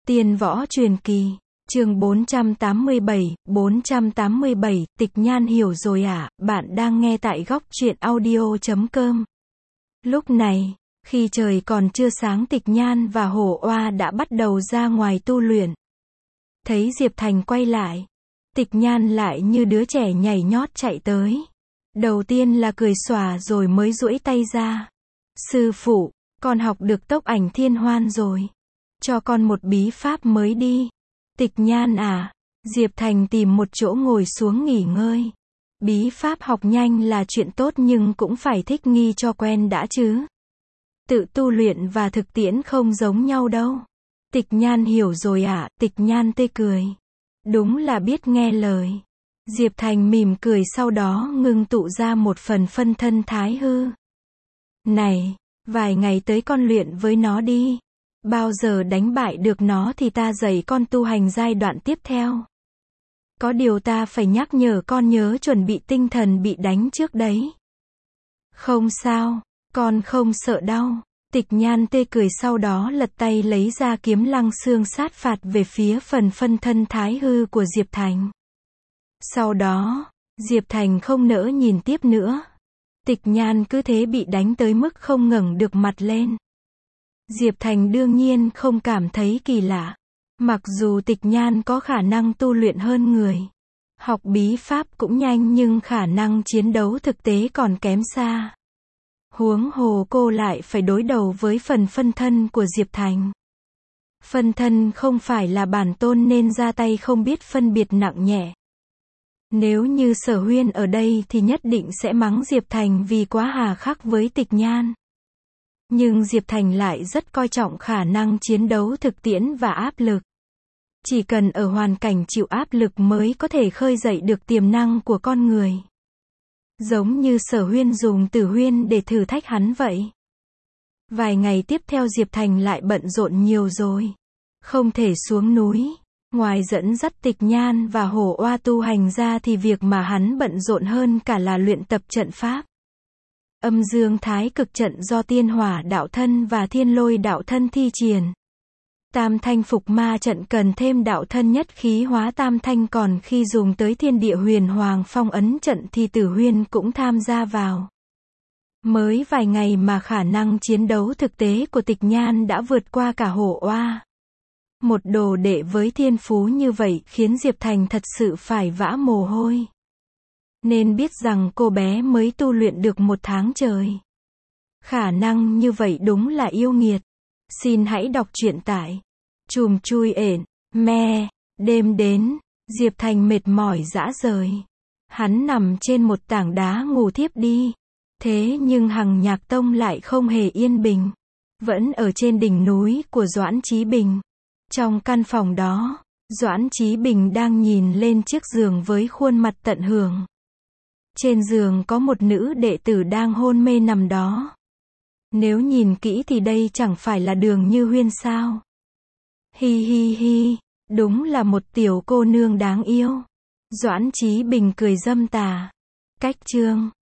Tiên võ truyền kỳ, chương 487, Tịch Nhan hiểu rồi à, bạn đang nghe tại góc truyện audio.com. Lúc này, khi trời còn chưa sáng, Tịch Nhan và Hổ Oa đã bắt đầu ra ngoài tu luyện. Thấy Diệp Thành quay lại, Tịch Nhan lại như đứa trẻ nhảy nhót chạy tới. Đầu tiên là cười xòa rồi mới duỗi tay ra. Sư phụ, con học được tốc ảnh thiên hoan rồi. Cho con một bí pháp mới đi. Tịch Nhan à. Diệp Thành tìm một chỗ ngồi xuống nghỉ ngơi. Bí pháp học nhanh là chuyện tốt nhưng cũng phải thích nghi cho quen đã chứ. Tự tu luyện và thực tiễn không giống nhau đâu. Tịch Nhan hiểu rồi ạ. Tịch Nhan tê cười. Đúng là biết nghe lời. Diệp Thành mỉm cười, sau đó ngưng tụ ra một phần phân thân thái hư. Này, vài ngày tới con luyện với nó đi. Bao giờ đánh bại được nó thì ta dạy con tu hành giai đoạn tiếp theo. Có điều ta phải nhắc nhở con nhớ chuẩn bị tinh thần bị đánh trước đấy. Không sao, con không sợ đau. Tịch Nhan tê cười, sau đó lật tay lấy ra kiếm Lăng Xương sát phạt về phía phần phân thân thái hư của Diệp Thành. Sau đó, Diệp Thành không nỡ nhìn tiếp nữa. Tịch Nhan cứ thế bị đánh tới mức không ngẩng được mặt lên. Diệp Thành đương nhiên không cảm thấy kỳ lạ. Mặc dù Tịch Nhan có khả năng tu luyện hơn người, học bí pháp cũng nhanh, nhưng khả năng chiến đấu thực tế còn kém xa. Huống hồ cô lại phải đối đầu với phần phân thân của Diệp Thành. Phân thân không phải là bản tôn nên ra tay không biết phân biệt nặng nhẹ. Nếu như Sở Huyên ở đây thì nhất định sẽ mắng Diệp Thành vì quá hà khắc với Tịch Nhan. Nhưng Diệp Thành lại rất coi trọng khả năng chiến đấu thực tiễn và áp lực. Chỉ cần ở hoàn cảnh chịu áp lực mới có thể khơi dậy được tiềm năng của con người. Giống như Sở Huyên dùng Tử Huyên để thử thách hắn vậy. Vài ngày tiếp theo Diệp Thành lại bận rộn nhiều rồi. Không thể xuống núi. Ngoài dẫn dắt Tịch Nhan và Hổ Oa tu hành ra thì việc mà hắn bận rộn hơn cả là luyện tập trận pháp. Âm Dương Thái Cực trận do Tiên Hỏa đạo thân và Thiên Lôi đạo thân thi triển. Tam thanh phục ma trận cần thêm đạo thân nhất khí hóa tam thanh, còn khi dùng tới Thiên Địa Huyền Hoàng phong ấn trận thì Tử Huyên cũng tham gia vào. Mới vài ngày mà khả năng chiến đấu thực tế của Tịch Nhan đã vượt qua cả Hổ Oa. Một đồ đệ với thiên phú như vậy khiến Diệp Thành thật sự phải vã mồ hôi. Nên biết rằng cô bé mới tu luyện được 1 tháng trời. Khả năng như vậy đúng là yêu nghiệt. Xin hãy đọc truyện tại chùm chui ển, me. Đêm đến, Diệp Thành mệt mỏi rã rời. Hắn nằm trên một tảng đá ngủ thiếp đi. Thế nhưng Hằng Nhạc Tông lại không hề yên bình. Vẫn ở trên đỉnh núi của Doãn Chí Bình. Trong căn phòng đó, Doãn Chí Bình đang nhìn lên chiếc giường với khuôn mặt tận hưởng. Trên giường có một nữ đệ tử đang hôn mê nằm đó. Nếu nhìn kỹ thì đây chẳng phải là Đường Như Huyên sao? Hi hi hi, đúng là một tiểu cô nương đáng yêu. Doãn Chí Bình cười dâm tà. Cách chương